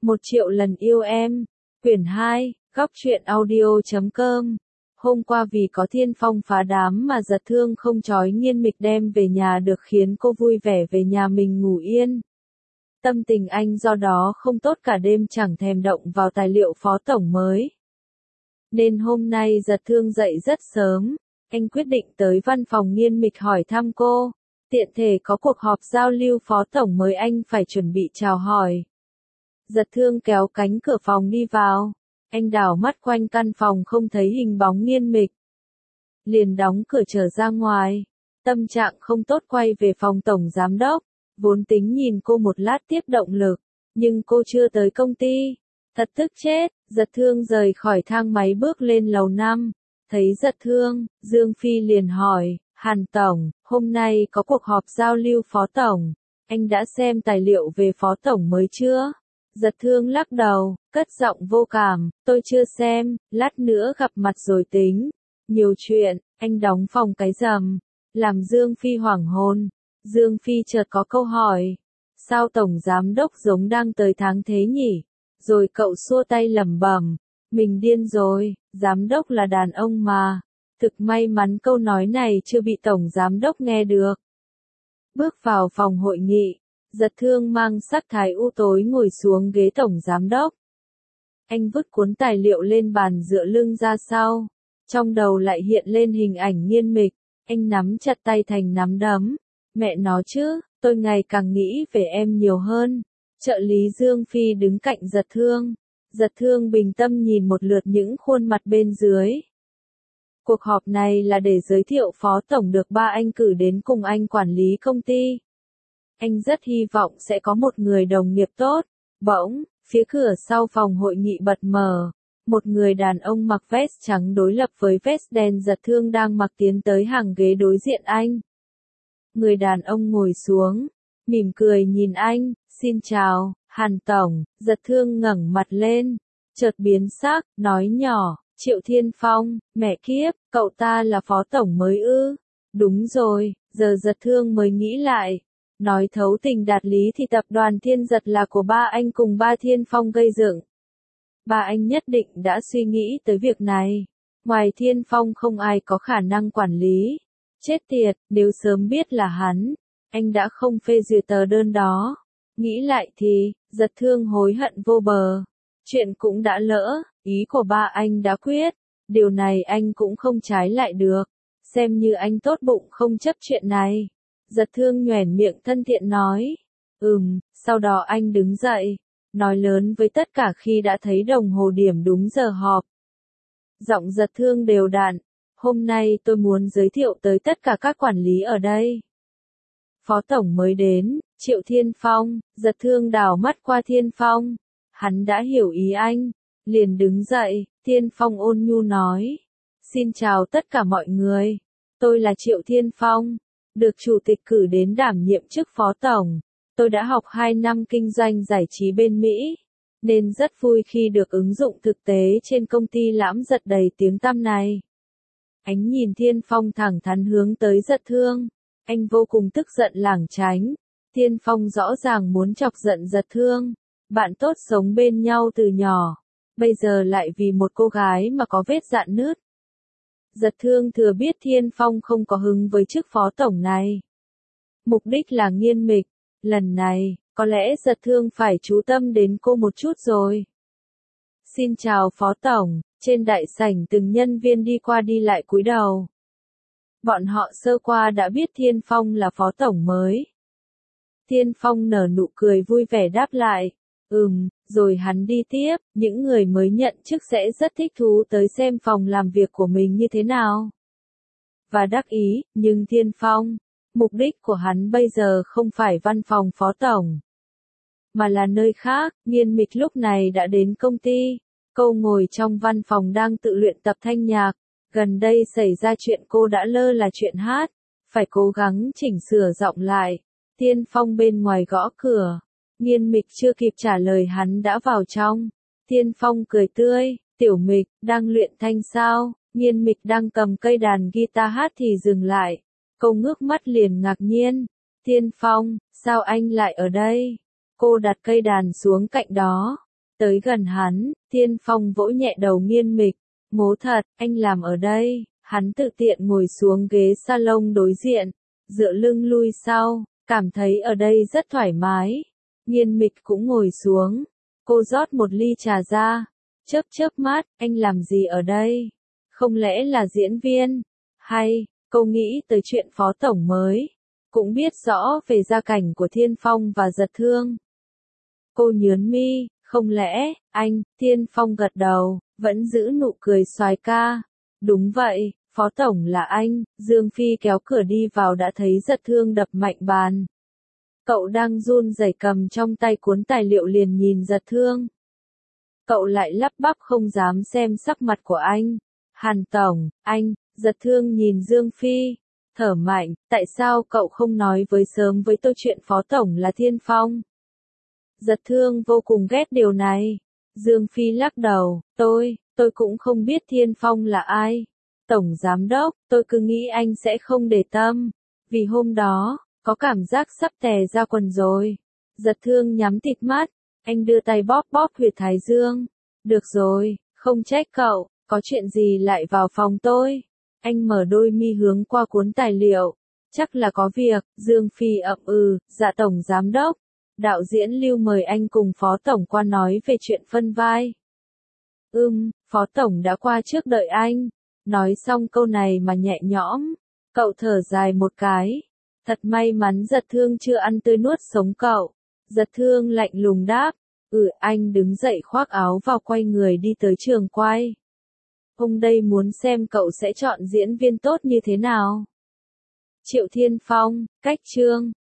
1.000.000 lần yêu em. Quyển 2, góc truyện audio.com. Hôm qua vì có Thiên Phong phá đám mà Giật Thương không trói Nghiên Mịch đem về nhà được khiến cô vui vẻ về nhà mình ngủ yên. Tâm tình anh do đó không tốt, cả đêm chẳng thèm động vào tài liệu phó tổng mới. Nên hôm nay Giật Thương dậy rất sớm, anh quyết định tới văn phòng Nghiên Mịch hỏi thăm cô. Tiện thể có cuộc họp giao lưu phó tổng mới, anh phải chuẩn bị chào hỏi. Giật Thương kéo cánh cửa phòng đi vào. Anh đảo mắt quanh căn phòng không thấy hình bóng Nghiên Mịch. Liền đóng cửa trở ra ngoài. Tâm trạng không tốt quay về phòng tổng giám đốc. Vốn tính nhìn cô một lát tiếp động lực. Nhưng cô chưa tới công ty. Thật tức chết. Giật Thương rời khỏi thang máy bước lên lầu 5. Thấy Giật Thương, Dương Phi liền hỏi, Hàn tổng, hôm nay có cuộc họp giao lưu phó tổng. Anh đã xem tài liệu về phó tổng mới chưa? Giật Thương lắc đầu, cất giọng vô cảm, tôi chưa xem, lát nữa gặp mặt rồi tính. Nhiều chuyện, anh đóng phòng cái rầm. Làm Dương Phi hoảng hồn. Dương Phi chợt có câu hỏi. Sao tổng giám đốc giống đang tới tháng thế nhỉ? Rồi cậu xua tay lẩm bẩm. Mình điên rồi, giám đốc là đàn ông mà. Thực may mắn câu nói này chưa bị tổng giám đốc nghe được. Bước vào phòng hội nghị. Giật Thương mang sắc thái u tối ngồi xuống ghế tổng giám đốc. Anh vứt cuốn tài liệu lên bàn dựa lưng ra sau. Trong đầu lại hiện lên hình ảnh Nghiên Mịch. Anh nắm chặt tay thành nắm đấm. Mẹ nó chứ, tôi ngày càng nghĩ về em nhiều hơn. Trợ lý Dương Phi đứng cạnh Giật Thương. Giật Thương bình tâm nhìn một lượt những khuôn mặt bên dưới. Cuộc họp này là để giới thiệu phó tổng được ba anh cử đến cùng anh quản lý công ty. Anh rất hy vọng sẽ có một người đồng nghiệp tốt. Bỗng, phía cửa sau phòng hội nghị bật mở. Một người đàn ông mặc vest trắng đối lập với vest đen Giật Thương đang mặc tiến tới hàng ghế đối diện anh. Người đàn ông ngồi xuống, mỉm cười nhìn anh, xin chào, Hàn tổng. Giật Thương ngẩng mặt lên, chợt biến sắc, nói nhỏ, Triệu Thiên Phong, mẹ kiếp, cậu ta là phó tổng mới ư? Đúng rồi, giờ Giật Thương mới nghĩ lại. Nói thấu tình đạt lý thì tập đoàn Thiên Giật là của ba anh cùng ba Thiên Phong gây dựng. Ba anh nhất định đã suy nghĩ tới việc này. Ngoài Thiên Phong không ai có khả năng quản lý. Chết tiệt, nếu sớm biết là hắn, anh đã không phê duyệt tờ đơn đó. Nghĩ lại thì, Giật Thương hối hận vô bờ. Chuyện cũng đã lỡ, ý của ba anh đã quyết. Điều này anh cũng không trái lại được. Xem như anh tốt bụng không chấp chuyện này. Giật Thương nhoẻn miệng thân thiện nói. Sau đó anh đứng dậy. Nói lớn với tất cả khi đã thấy đồng hồ điểm đúng giờ họp. Giọng Giật Thương đều đặn. Hôm nay tôi muốn giới thiệu tới tất cả các quản lý ở đây. Phó tổng mới đến, Triệu Thiên Phong. Giật Thương đảo mắt qua Thiên Phong. Hắn đã hiểu ý anh. Liền đứng dậy, Thiên Phong ôn nhu nói. Xin chào tất cả mọi người. Tôi là Triệu Thiên Phong. Được chủ tịch cử đến đảm nhiệm chức phó tổng. Tôi đã học 2 năm kinh doanh giải trí bên Mỹ. Nên rất vui khi được ứng dụng thực tế trên công ty lãm giật đầy tiếng tăm này. Ánh nhìn Thiên Phong thẳng thắn hướng tới Giật Thương. Anh vô cùng tức giận lảng tránh. Thiên Phong rõ ràng muốn chọc giận Giật Thương. Bạn tốt sống bên nhau từ nhỏ. Bây giờ lại vì một cô gái mà có vết rạn nứt. Giật Thương thừa biết Thiên Phong không có hứng với chức phó tổng này. Mục đích là Nghiên Mịch. Lần này, có lẽ Giật Thương phải chú tâm đến cô một chút rồi. Xin chào phó tổng. Trên đại sảnh từng nhân viên đi qua đi lại cúi đầu. Bọn họ sơ qua đã biết Thiên Phong là phó tổng mới. Thiên Phong nở nụ cười vui vẻ đáp lại. Rồi hắn đi tiếp, những người mới nhận chức sẽ rất thích thú tới xem phòng làm việc của mình như thế nào. Và đắc ý, nhưng Thiên Phong, mục đích của hắn bây giờ không phải văn phòng phó tổng, mà là nơi khác. Nghiên Mịch lúc này đã đến công ty. Cô ngồi trong văn phòng đang tự luyện tập thanh nhạc. Gần đây xảy ra chuyện cô đã lơ là chuyện hát. Phải cố gắng chỉnh sửa giọng lại. Thiên Phong bên ngoài gõ cửa. Nghiên Mịch chưa kịp trả lời hắn đã vào trong. Thiên Phong cười tươi. Tiểu Mịch, đang luyện thanh sao? Nghiên Mịch đang cầm cây đàn guitar hát thì dừng lại. Cô ngước mắt liền ngạc nhiên. Thiên Phong, sao anh lại ở đây? Cô đặt cây đàn xuống cạnh đó. Tới gần hắn, Thiên Phong vỗ nhẹ đầu Nghiên Mịch. Ngố thật, anh làm ở đây. Hắn tự tiện ngồi xuống ghế salon đối diện, dựa lưng lui sau, cảm thấy ở đây rất thoải mái. Nghiên Mịch cũng ngồi xuống. Cô rót một ly trà ra. Chớp chớp mắt, anh làm gì ở đây? Không lẽ là diễn viên? Hay, cô nghĩ tới chuyện phó tổng mới. Cũng biết rõ về gia cảnh của Thiên Phong và Giật Thương. Cô nhướng mi, không lẽ, anh, Thiên Phong gật đầu, vẫn giữ nụ cười soái ca. Đúng vậy, phó tổng là anh. Dương Phi kéo cửa đi vào đã thấy Giật Thương đập mạnh bàn. Cậu đang run rẩy cầm trong tay cuốn tài liệu liền nhìn Giật Thương. Cậu lại lắp bắp không dám xem sắc mặt của anh. Hàn tổng, anh. Giật Thương nhìn Dương Phi, thở mạnh, tại sao cậu không nói sớm với tôi chuyện phó tổng là Thiên Phong? Giật Thương vô cùng ghét điều này. Dương Phi lắc đầu, tôi cũng không biết Thiên Phong là ai. Tổng giám đốc, tôi cứ nghĩ anh sẽ không để tâm. Vì hôm đó, có cảm giác sắp tè ra quần rồi. Giật Thương nhắm tịt mắt, anh đưa tay bóp bóp huyệt thái dương. Được rồi, không trách cậu, có chuyện gì lại vào phòng tôi? Anh mở đôi mi hướng qua cuốn tài liệu. Chắc là có việc. Dương Phi ậm ừ, dạ tổng giám đốc. Đạo diễn Lưu mời anh cùng phó tổng qua nói về chuyện phân vai. Phó tổng đã qua trước đợi anh. Nói xong câu này mà nhẹ nhõm. Cậu thở dài một cái. Thật may mắn Giật Thương chưa ăn tươi nuốt sống cậu. Giật Thương lạnh lùng đáp. Anh đứng dậy khoác áo vào quay người đi tới trường quay. Ông đây muốn xem cậu sẽ chọn diễn viên tốt như thế nào. Triệu Thiên Phong, cách chương.